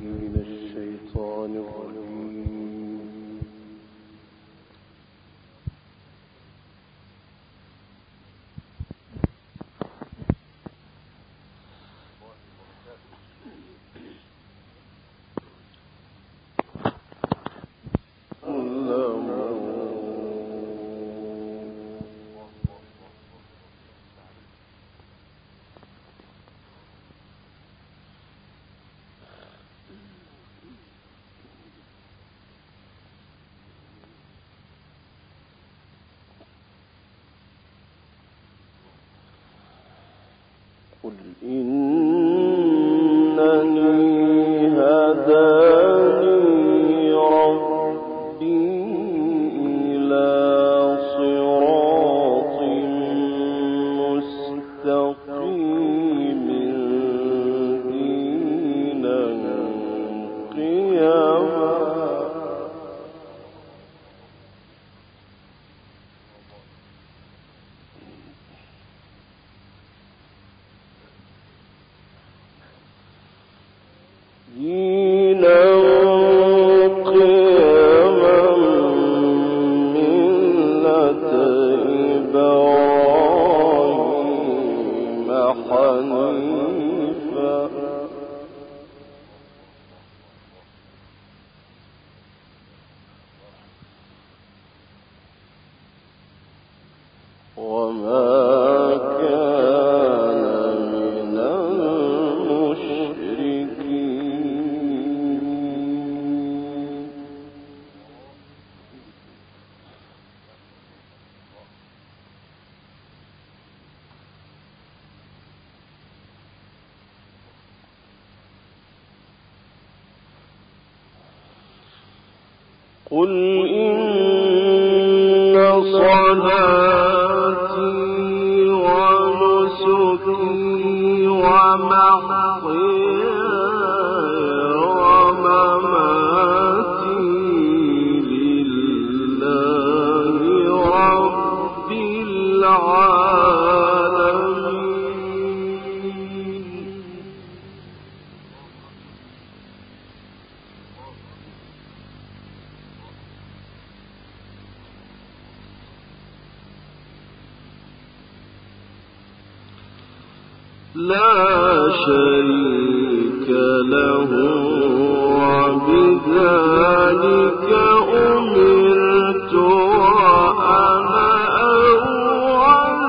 من الشيطان الرجيم. قل إنني هداني ربي إلى صراط مستقيم دينا قيما قل إن صلاتي ونسكي ومحياي ومماتي لله رب العالمين لا شريك له وبذلك أمرت وأنا أول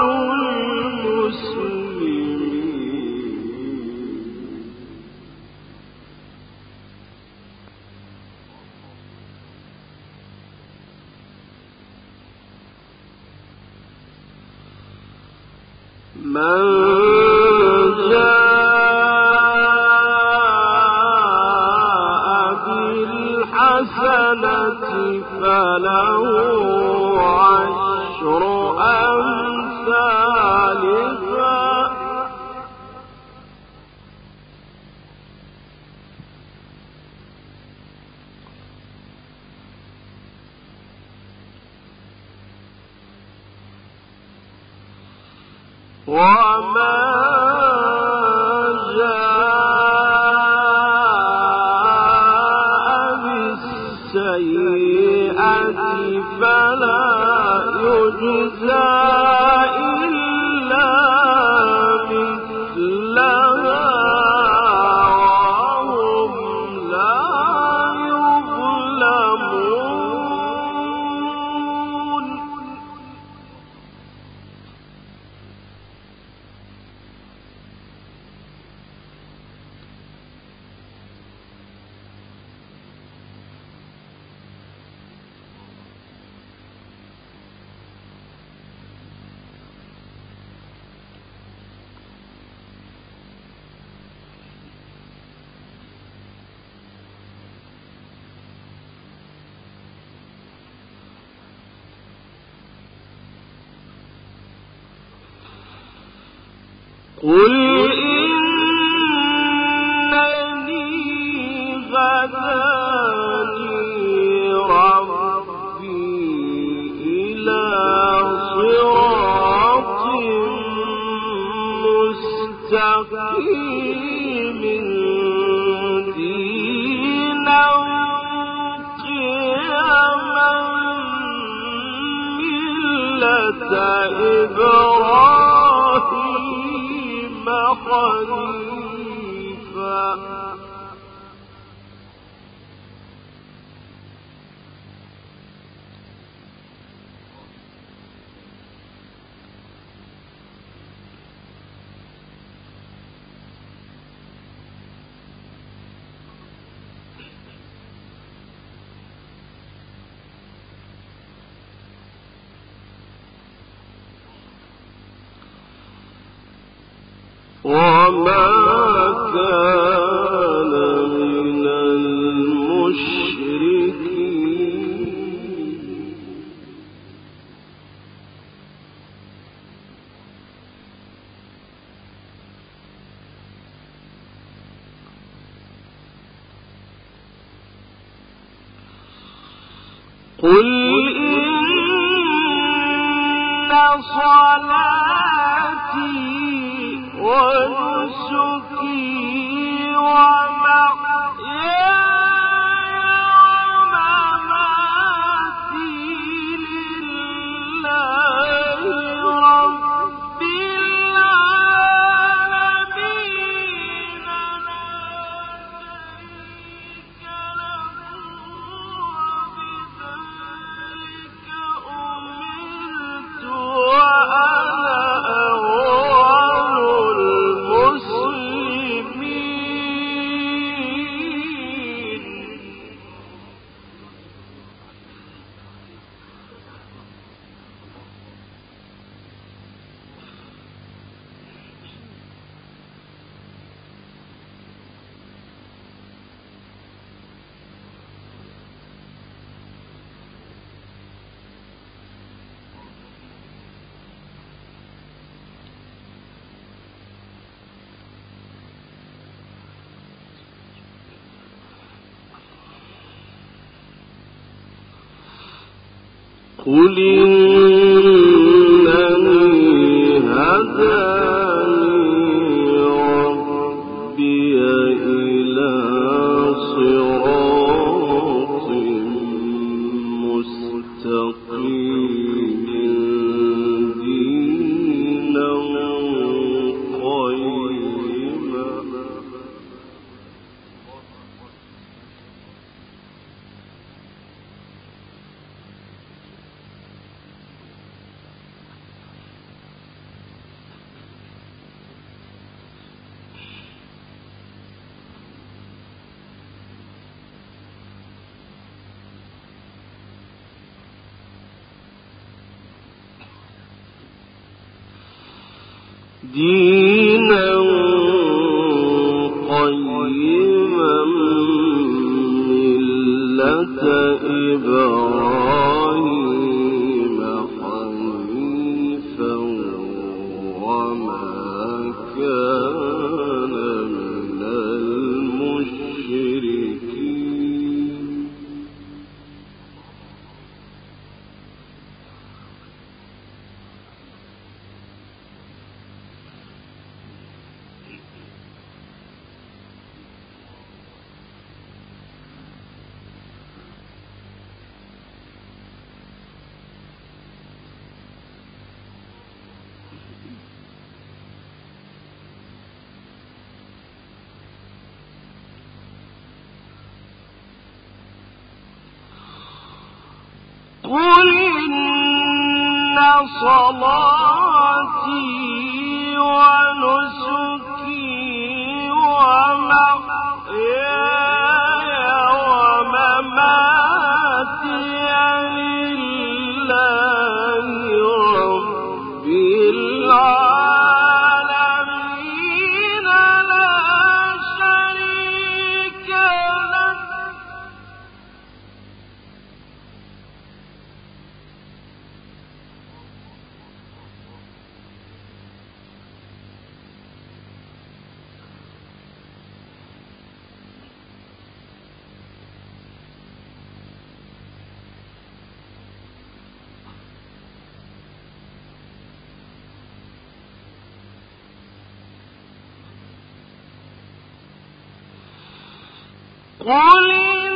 المسلمين من فله عشر أمثالها وما فلا يجزى إلا مثلها وهم لا يظلمون قل إنني هداني ربي إلى صراط مستقيم دينا إبراهيم حنيفا وما كان من المشركين قل إن صلاتي ونسكي ومحياي ومماتي لله رب العالمين لا شريك له وبذلك أمرت وأنا أول المسلمين قل إنني هداني ربي إلى صراط مستقيم دينا قيما دينا قيما ملة إبراهيم حنيفا وما كان من المشركين قل إن صلاتي ونسكي ومحياي ومماتي لله رب العالمين لا شريك له قل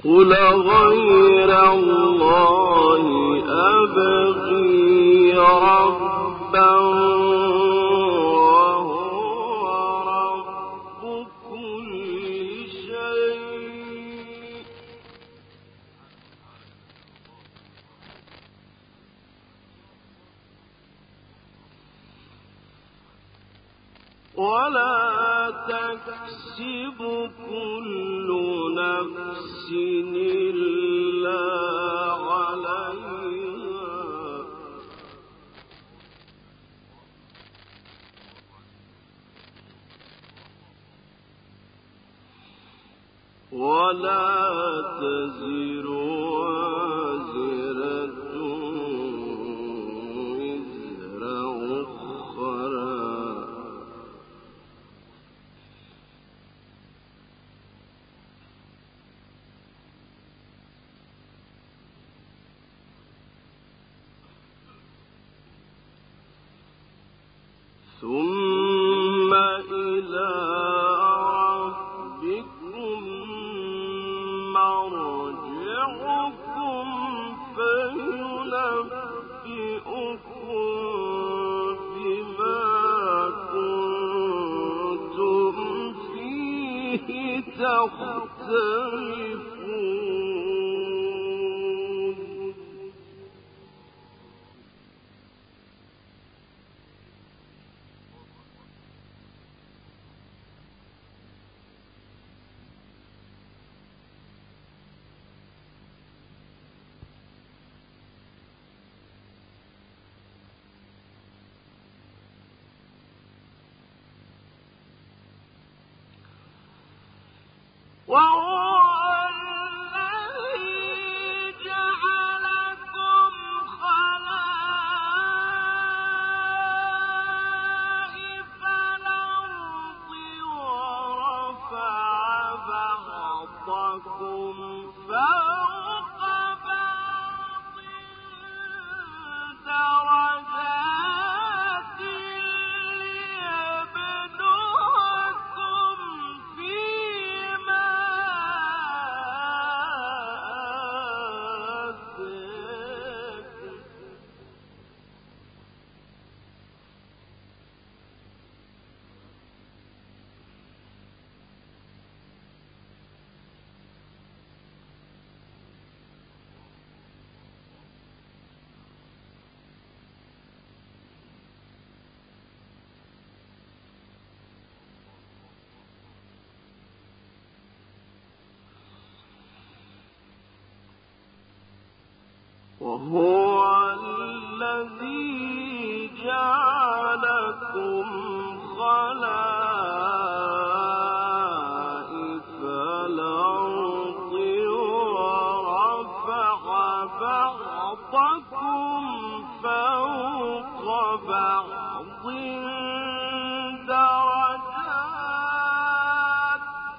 قل غير الله أبغي ربا وهو رب كل شيء ولا تكسب كل نفس إلا عليها ولا تزر وازرة وزر أخرى ثم إلى ربكم مرجعكم فينبئكم بما كنتم فيه تختلفون وهو الذي جعلكم خلائف الأرض ورفع بعضكم فوق بعض درجات ليبلوكم فيما آتاكم وهو الذي جعلكم خلائف الأرض ورفع بعضكم فوق بعض درجات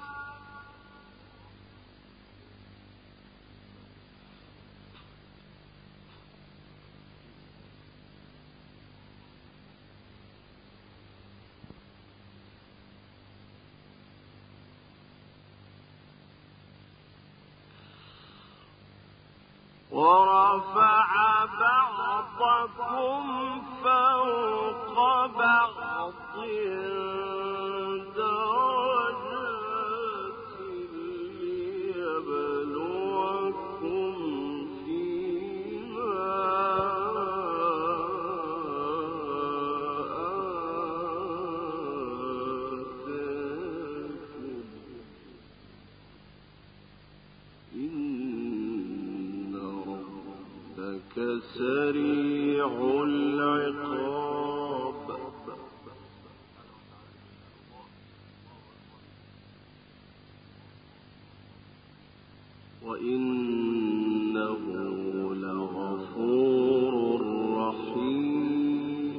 ورفع بعضكم فوق بعض درجات ليبلوكم فيما آتاكم إن ربك سريع العقاب وإنه لغفور رحيم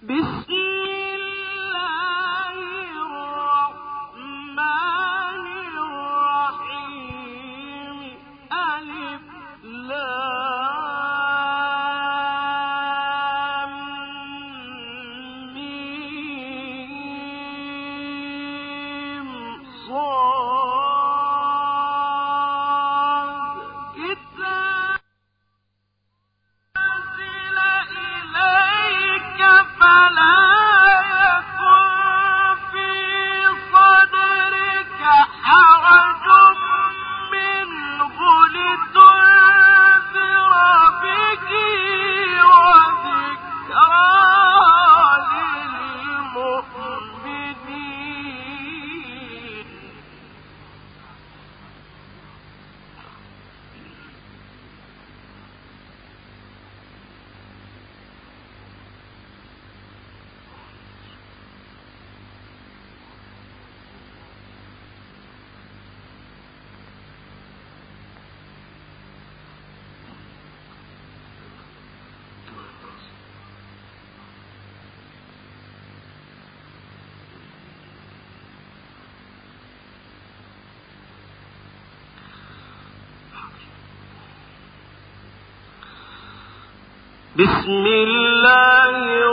بسم الله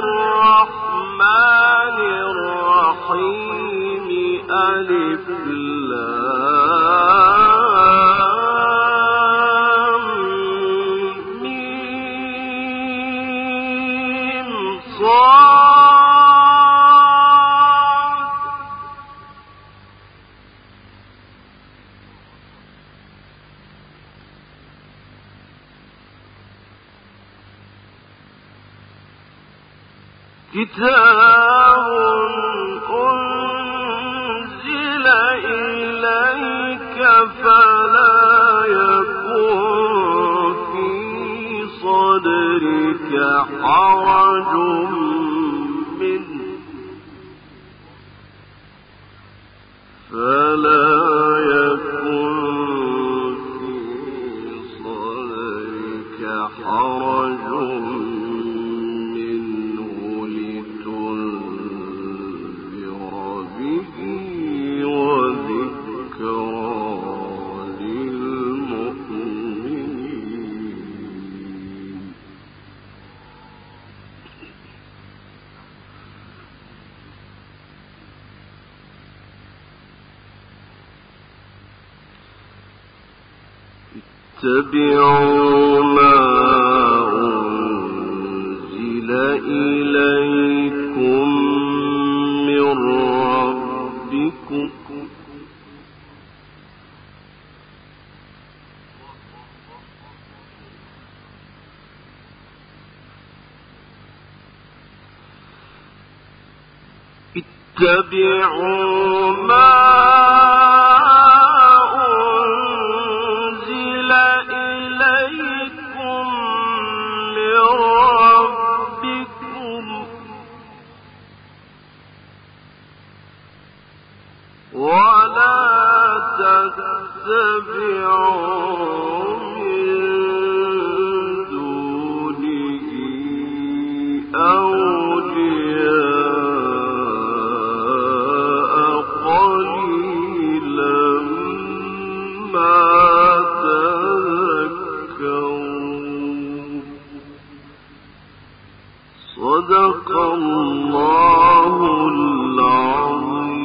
الرحمن الرحيم ألف لام ميم صاد كتاب أنزل إليك فلا يكن في صدرك حرج منه اتبعوا ما أنزل إليكم من ربكم اتبعوا ما تتبعوا من دونه أولياء قليلا ما تذكرون صدق الله العظيم.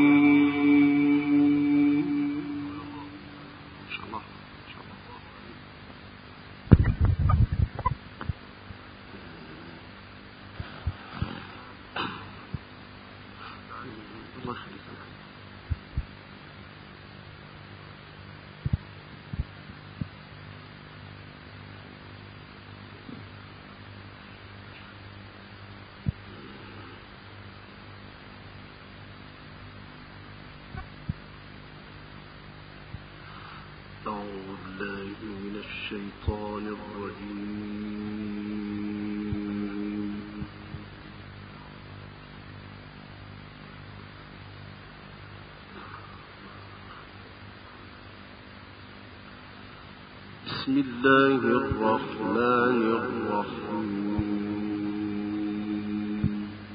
أعوذ بالله من الشيطان الرجيم. بسم الله الرحمن الرحيم.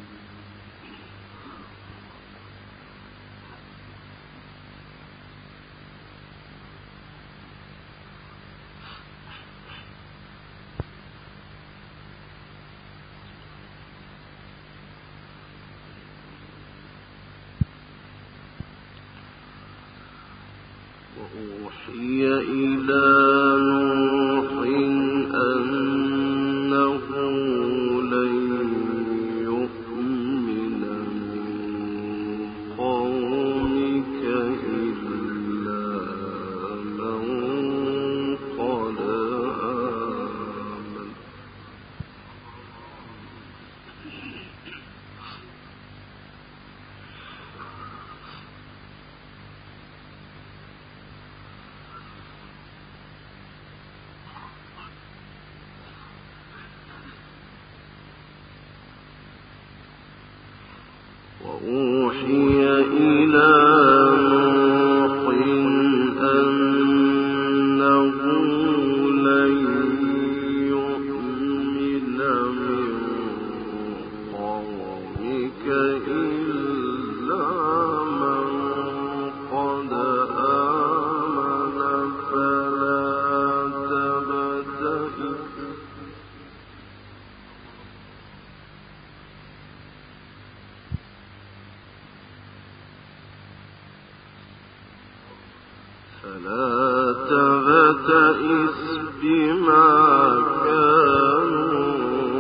فلا تبتئس بما كانوا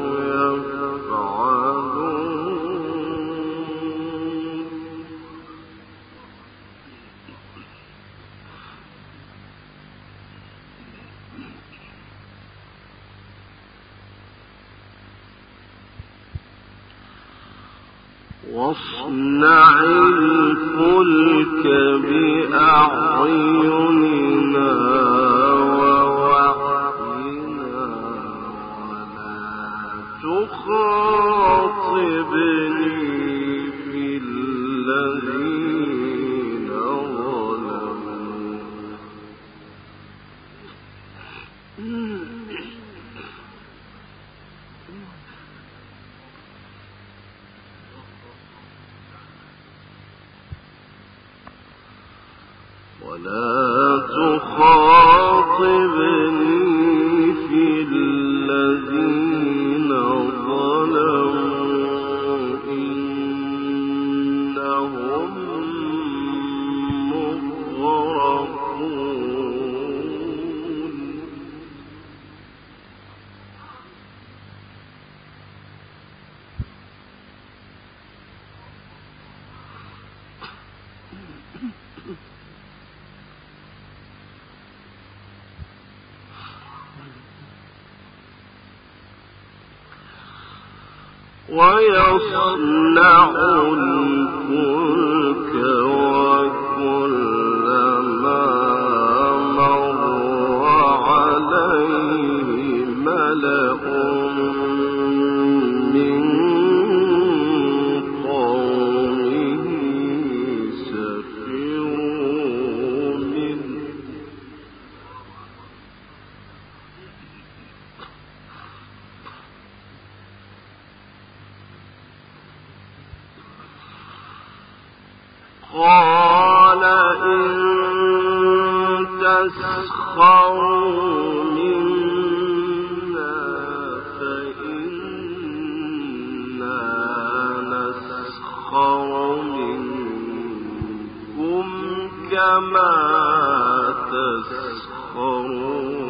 يفعلون واصنع الفلك بأعيننا ووحينا ولا تخاطبني في الذين ظلموا ولا تخاطبني في الذين ظلموا إنهم مغرقون ويصنع الفلك وكلما مر عليه ملأ من قومه سخروا منه قال إن تسخروا منا فإنا نسخر منكم كما تسخرون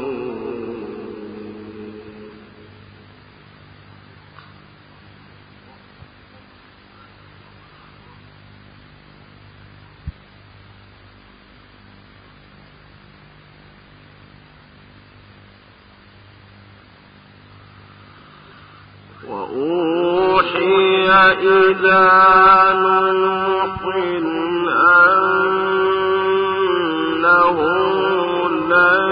وأوحي إلى نوح أنه لن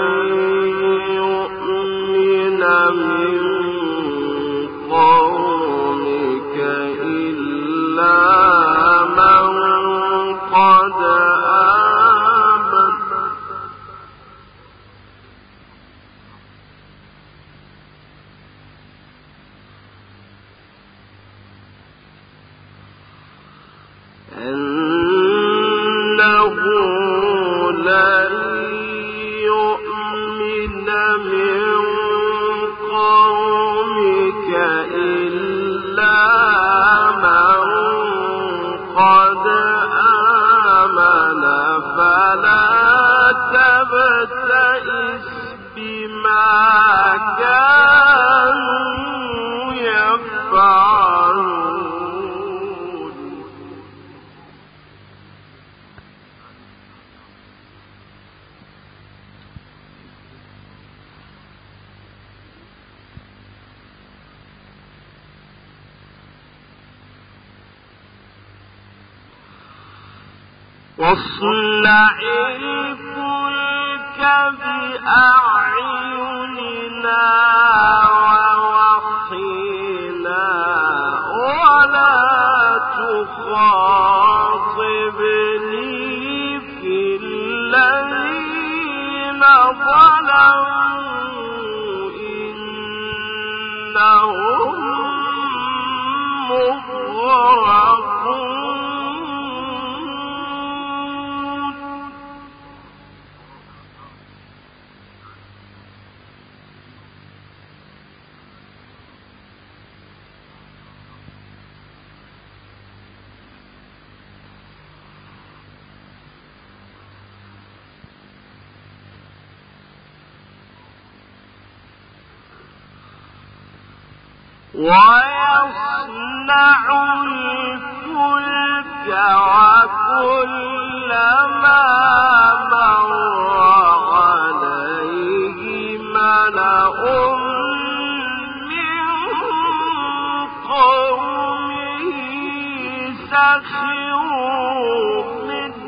يؤمن من قومك إلا من قد آمن أنه لن يؤمن من قومك إلا من قد آمن فلا تبتئس بما كانوا يفعلون واصنع الفلك بأعيننا ووحينا ولا تخاطبني في الذين ظلموا إنهم مغرقون ويصنع الفلك وكلما مر عليه ملأ من قومه سخروا منه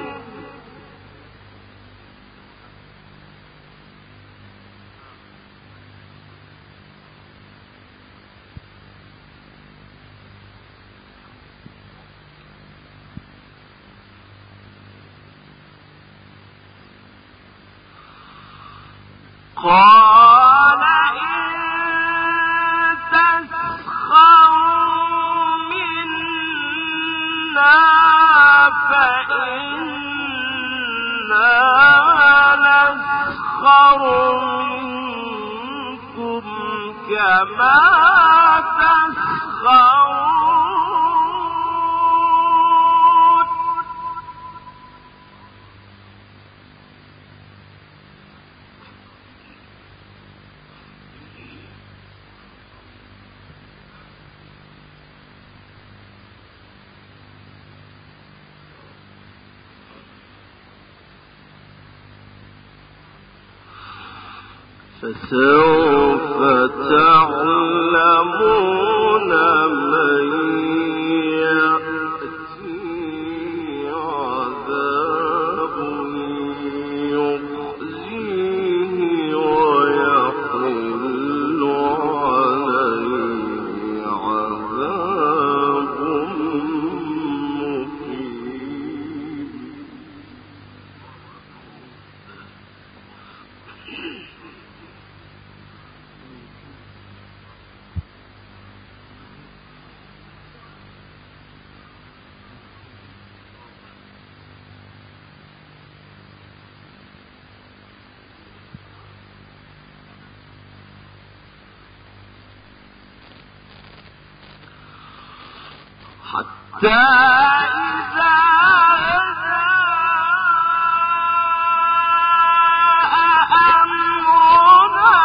قال إن تسخروا منا فإنا نسخر منكم كما تسخرون فسوف تعلمون من يأتي عذاب يخزيه ويحل عليه عذاب مقيم. حتى إذا جاء أمرنا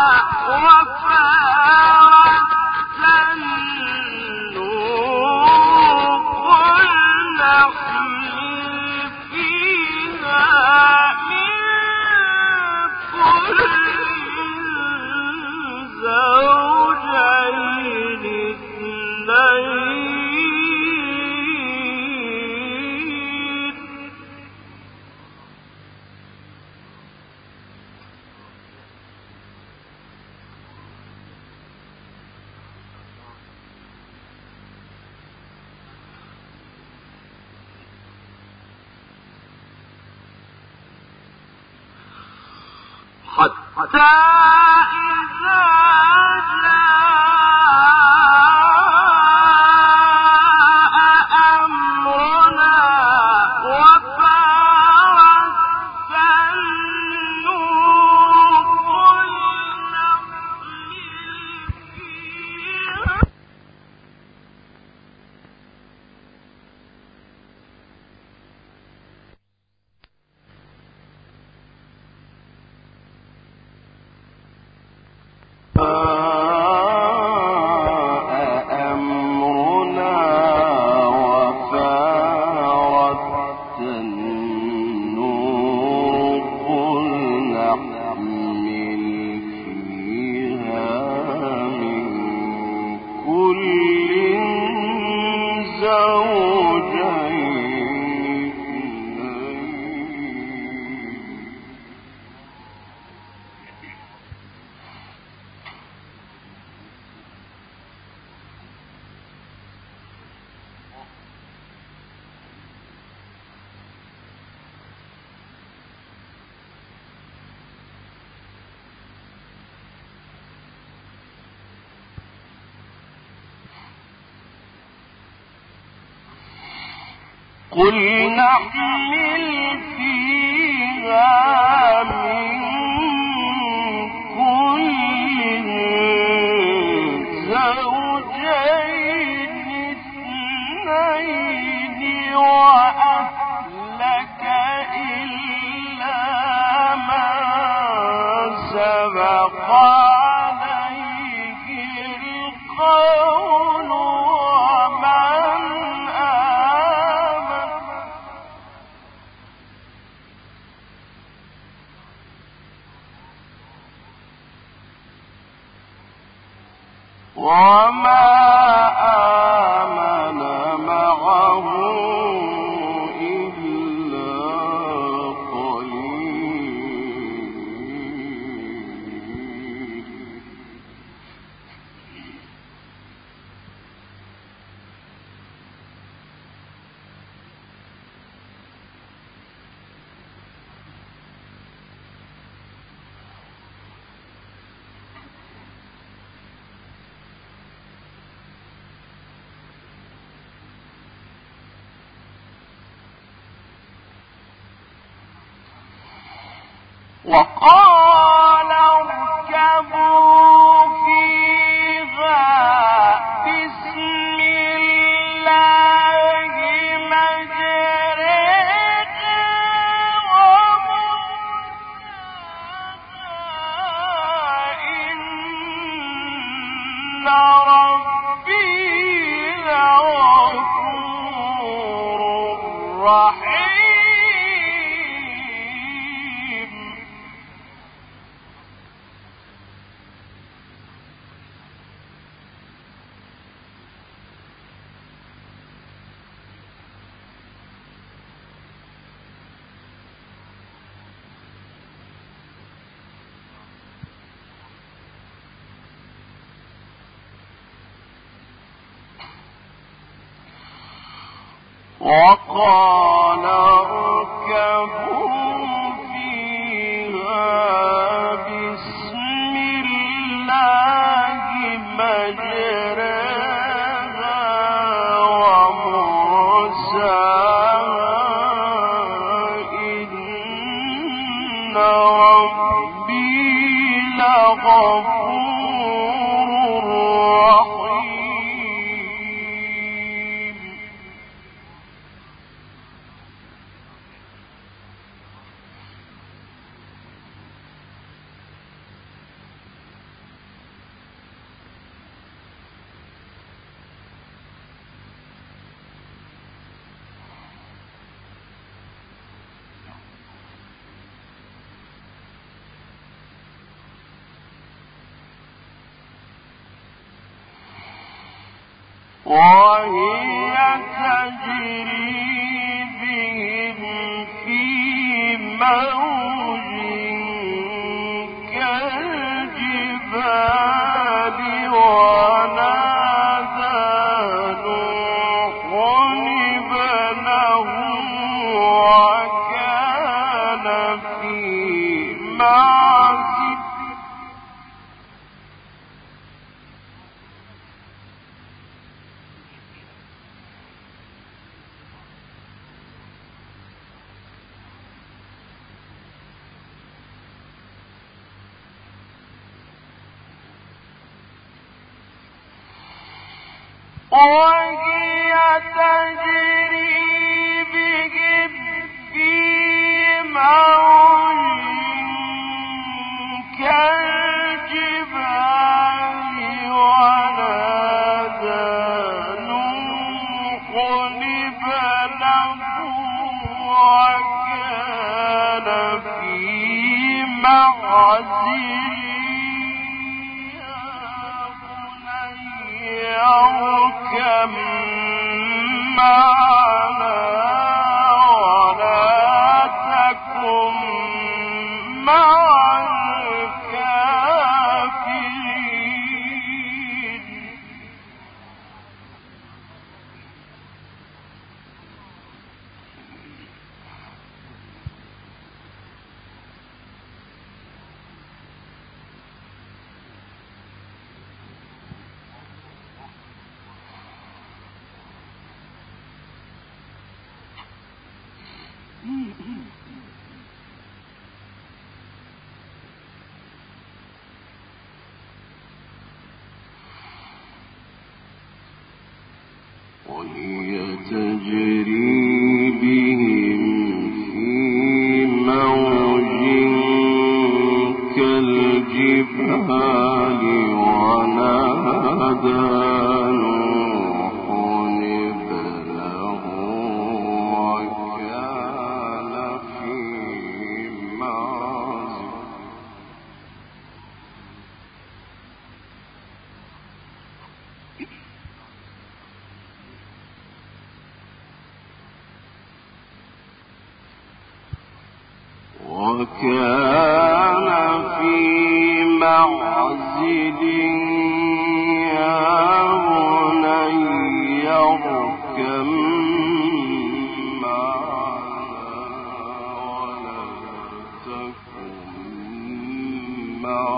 وفارت النور قل نحمل فيها من كل زوجين اثنين حتى إذا جاء أمرنا وفارت النور قل نحمل فيها قل نحمل فيها من كل زوجين اثنين وأهلك إلا من سبق عليه القول وما آمن معه إلا قليل. وقال اركبوا فيها بسم الله مجريها ومرساها إن ربي لغفور رحيم. وقال اركبوا فيها بسم الله مجريها ومرساها إن ربي لغفور رحيم. وهي تجري بهم في موج كالجبال ونادى نوح ابنه وكان في معزل وهي تجري بهم في موج كالجبال ونادى نوح ابنه وكان في معزل اركب معنا ولا تكن مع الكافرين. وهي تجري بهم في موج كالجبال ونادى نوح ابنه وكان في معزل وكان في معزل يا بني اركب معنا ولا تكن مع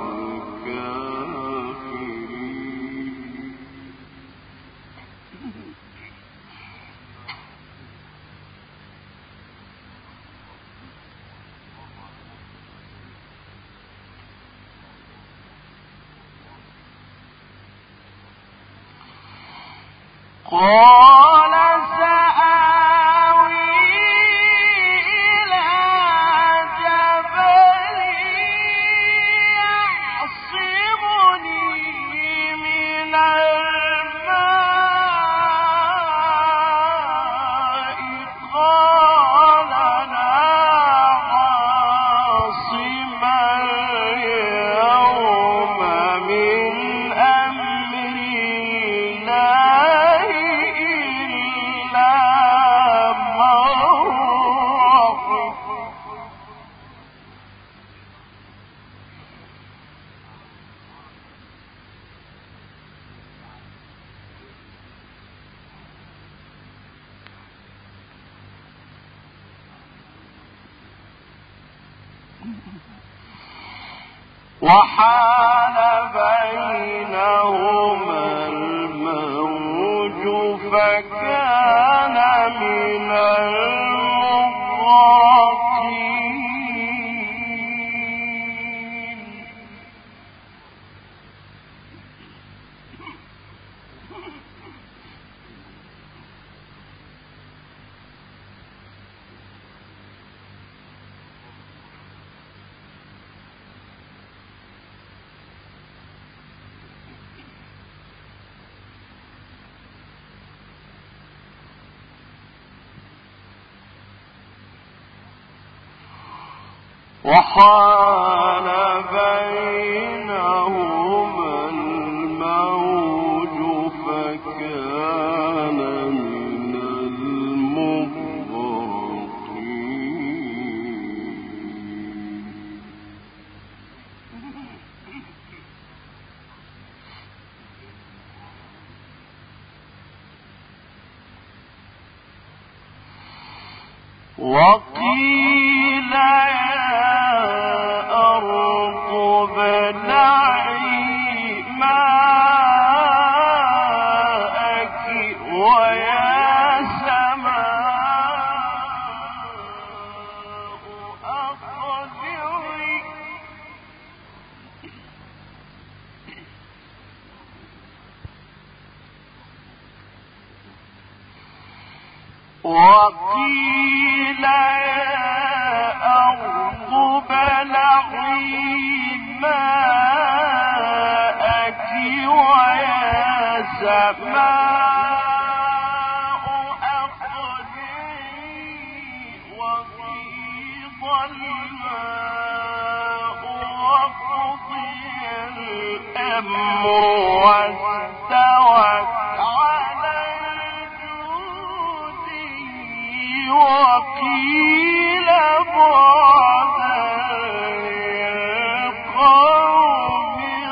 الكافرين. قال سآوي إلى جبل يعصمني من الماء قال لا عاصم اليوم من أمر الله إلا من رحم. وحال بينهما الموج فكان من المغرقين. وحال بينهما الموج فكان من المغرقين. وقيل يا أرض ابلعي ماءك ويا سماء أقلعي وقيل يا أرض ابلعي ماءك ويا سماء أقلعي وغيض الماء وقضي الأمر واستوت على الجود وقيل بعدا للقوم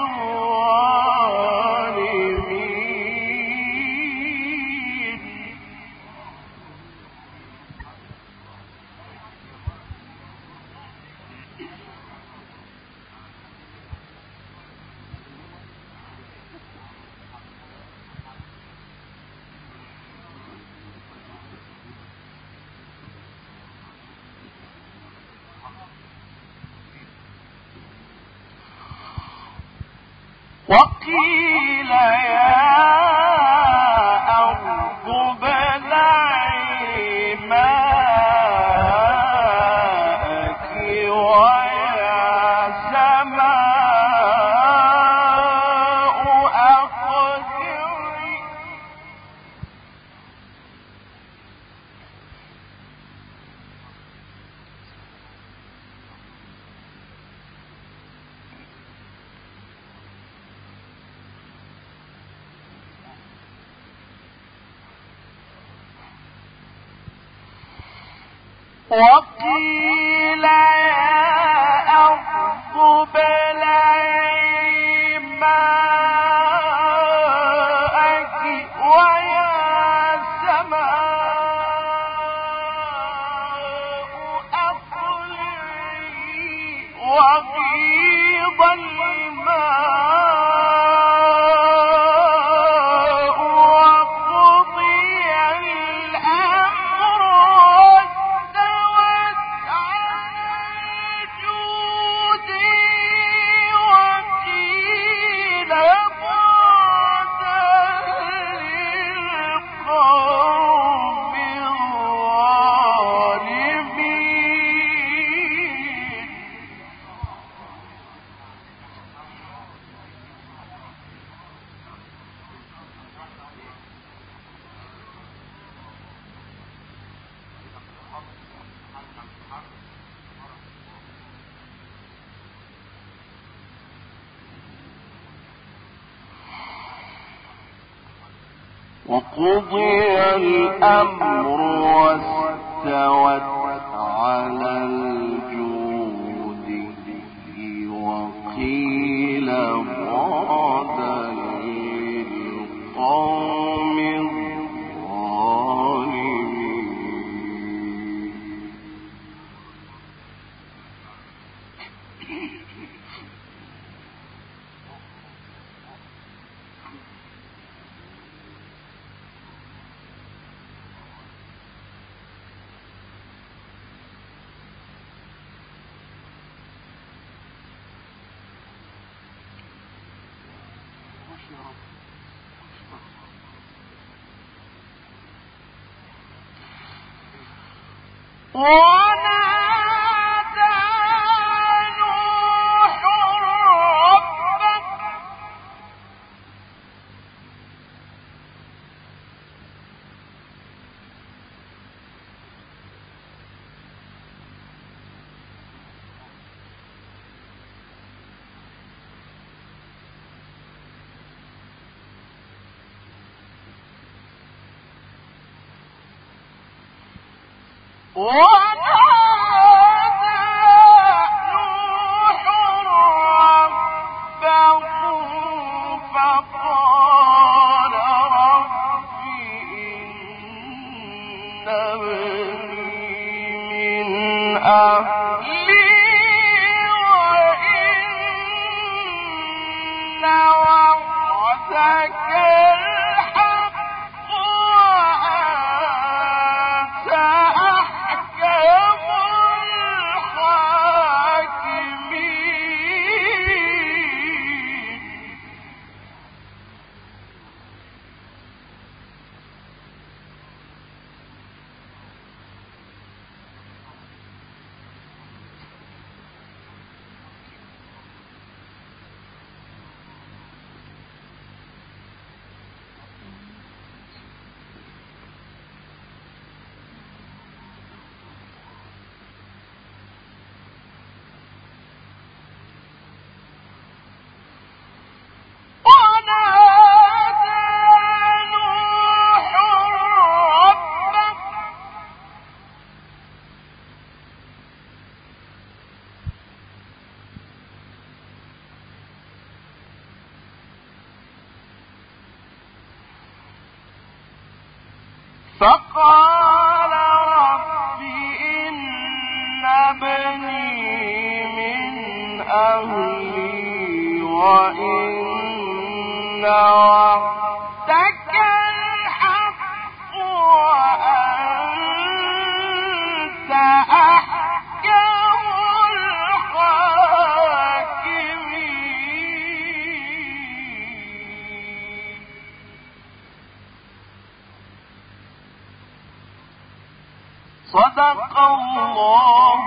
الظالمين. وقيل يا أرض ابلعي ماءك ويا سماء أقلعي وقيل يا أرض ابلعي ماءك ويا سماء أقلعي وغيض الماء وقضي الأمر واستوت على جودي وقيل بعدا للقوم الظالمين. وقضي الأمر واستوت على الجود وقيل بعدا للقوم الظالمين. ونادى نوح ربه فقال رب إن ابني من أهلي وإن وعدك الحق وأنت أحكم الحاكمين. فقال رب إن ابني من أهلي وإن وعدك الحق وأنت أحكم الحاكمين. صدق الله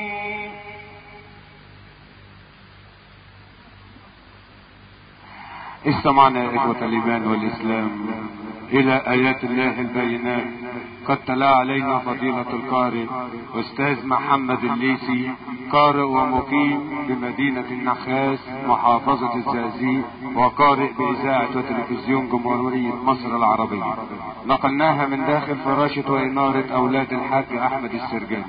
العظيم. استمعنا يا إخوة الإيمان والإسلام إلى آيات الله البينات. قد تلا علينا فضيلة القارئ أستاذ محمد الليثي، قارئ ومقيم بمدينة النخاس محافظة الزقازيق، وقارئ بإذاعة وتلفزيون جمهورية مصر العربية. نقلناها من داخل فراشة وإنارة أولاد الحاج أحمد السرجاني.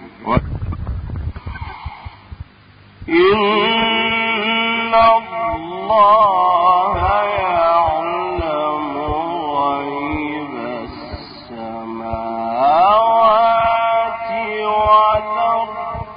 إن الله يعلم غيب السماوات والأرض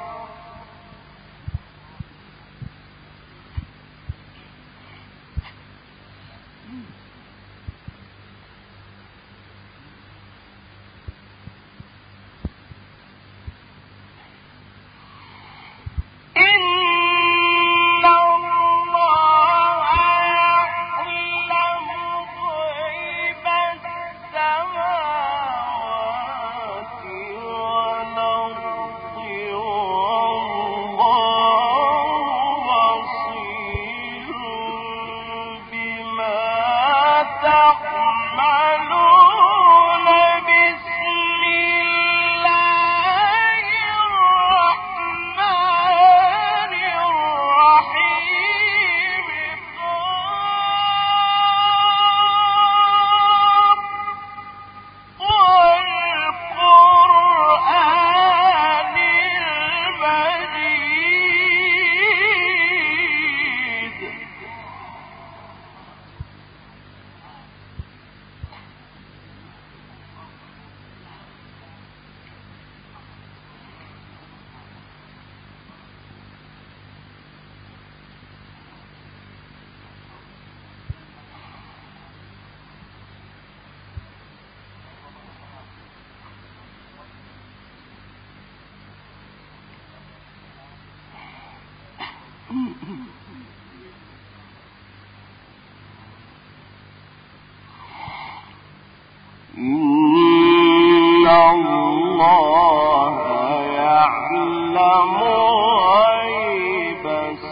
إن الله يعلم غيب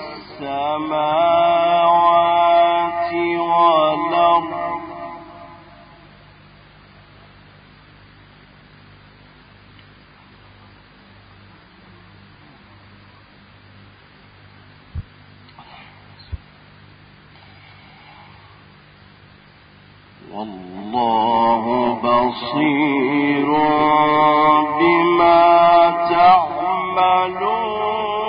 السماوات والأرض والله بصير بما تعملون.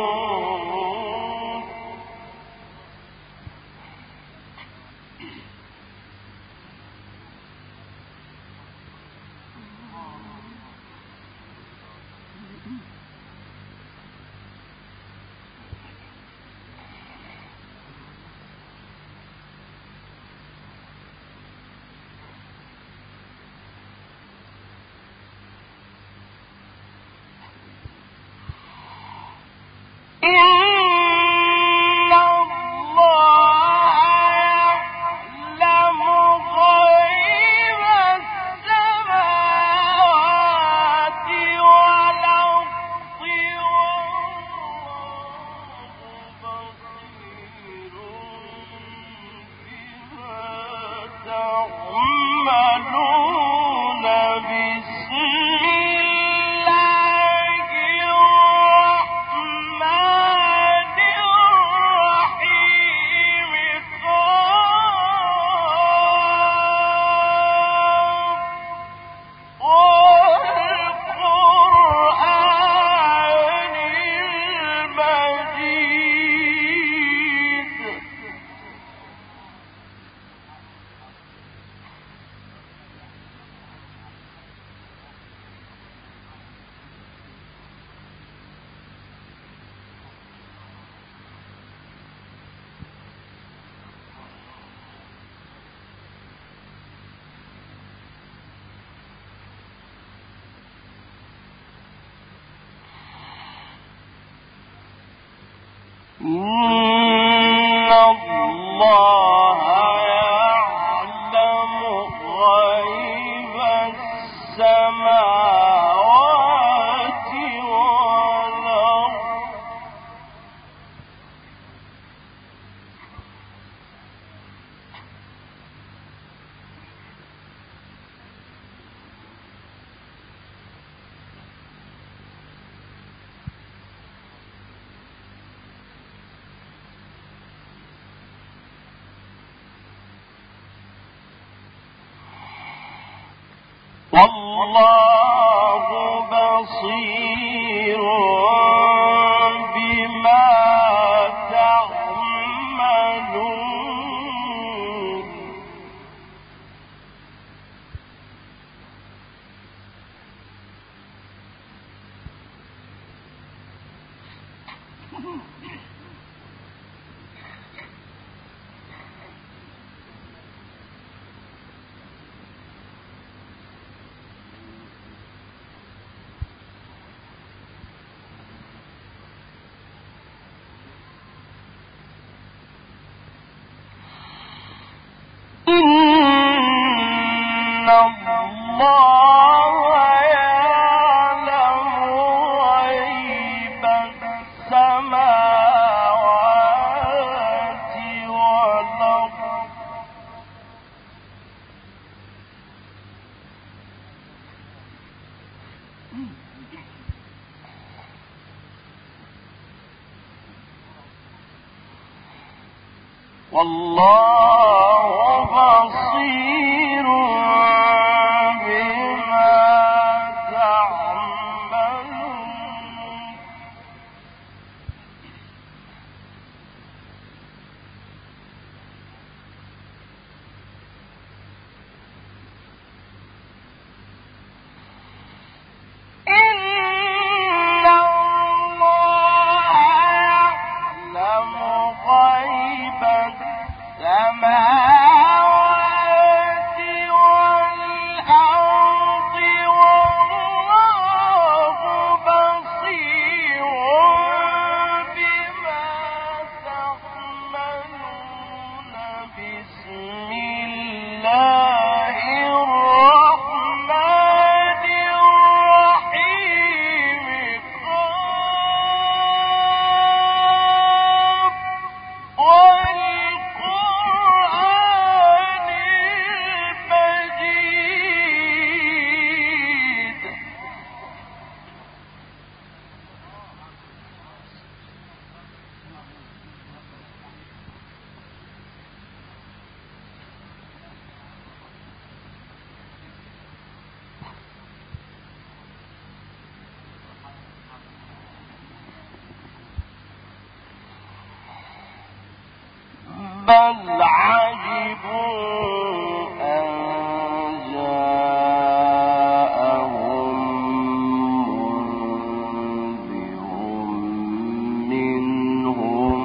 إن الله يعلم غيب السماوات والأرض والله بصير بما تعملون إن الله يعلم غيب السماوات والأرض والله بصير بما تعملون إن الله يعلم غيب السماوات والأرض والله بصير بما تعملون بسم الله الرحمن الرحيم قاف والقرآن المجيد بل عجبوا أن جاءهم منذر منهم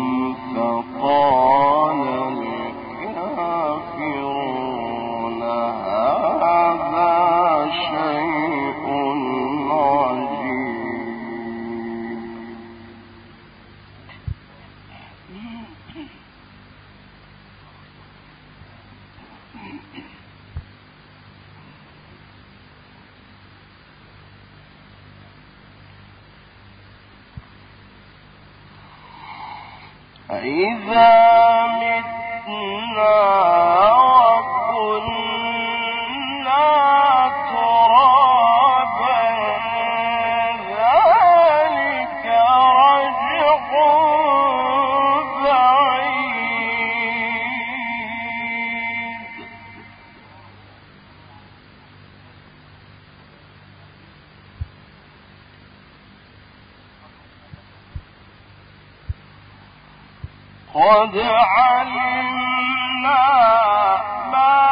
فقال الكافرون هذا شيء عجيب أإذا متنا وكنا ترابا ذلك رجع بعيد قد علمنا ما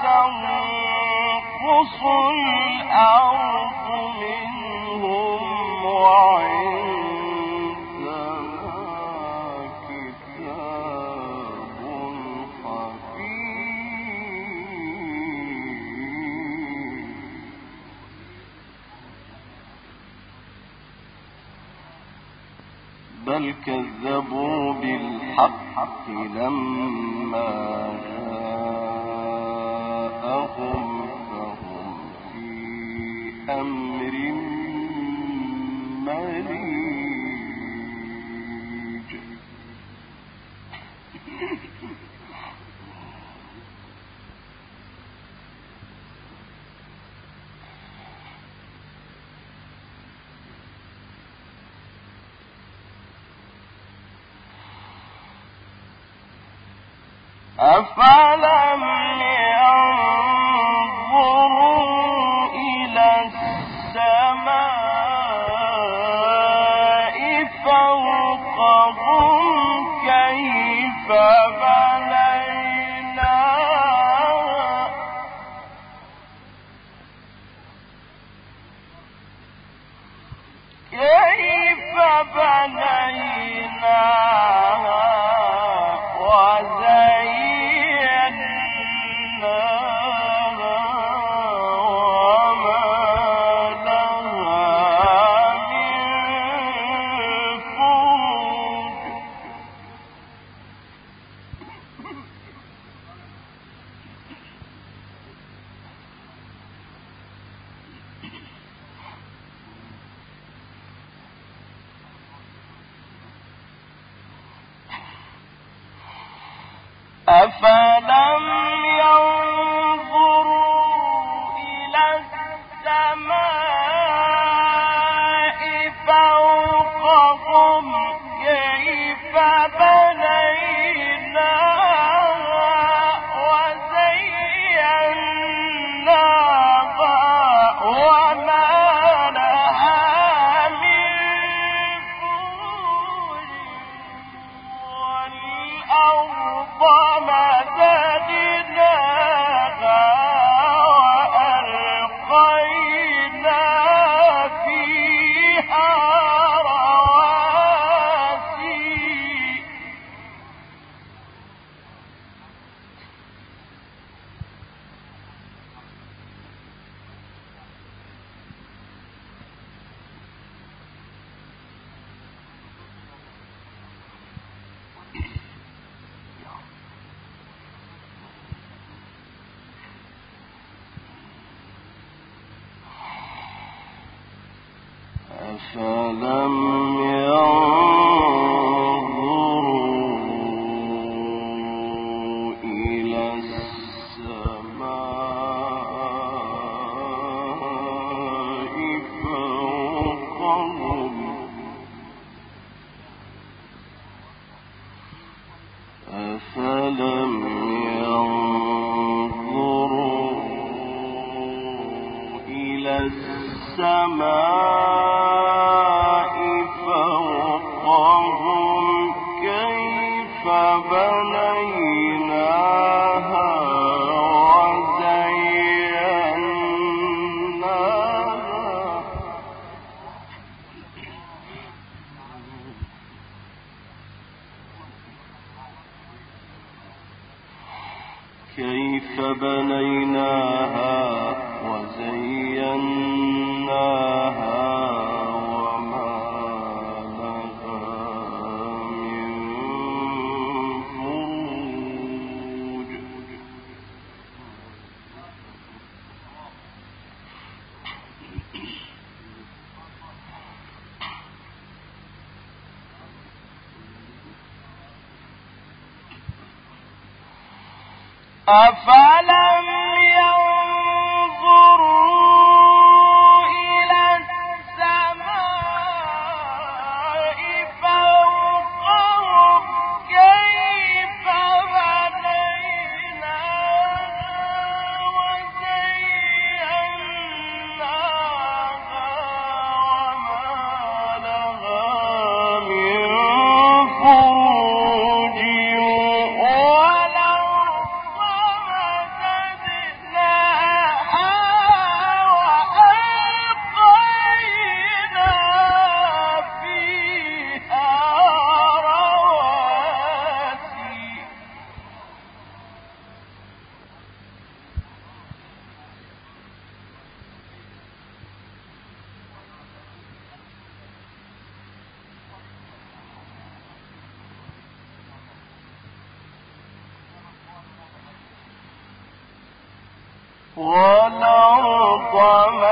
تنقص الأرض منهم وعندنا كتاب حفيظ بل كذبوا بالحق لما جاءهم فهم في أمر مريج أفلم ينظروا أفلم ينظروا إلى السماء فوقهم كيف بنيناها وزيناها وما لها من فروج والأرض مددناها وألقينا فيها رواسي أفلم ينظروا إلى السماء فوقهم أفلم ينظروا إلى السماء فوقهم كيف بنيناها وزيناها كيف بنيناها وزيناها وما لها من فروج أفلم ينظروا إلى السماء فوقهم كيف بنيناها وزيناها وما لها من فروج والأرض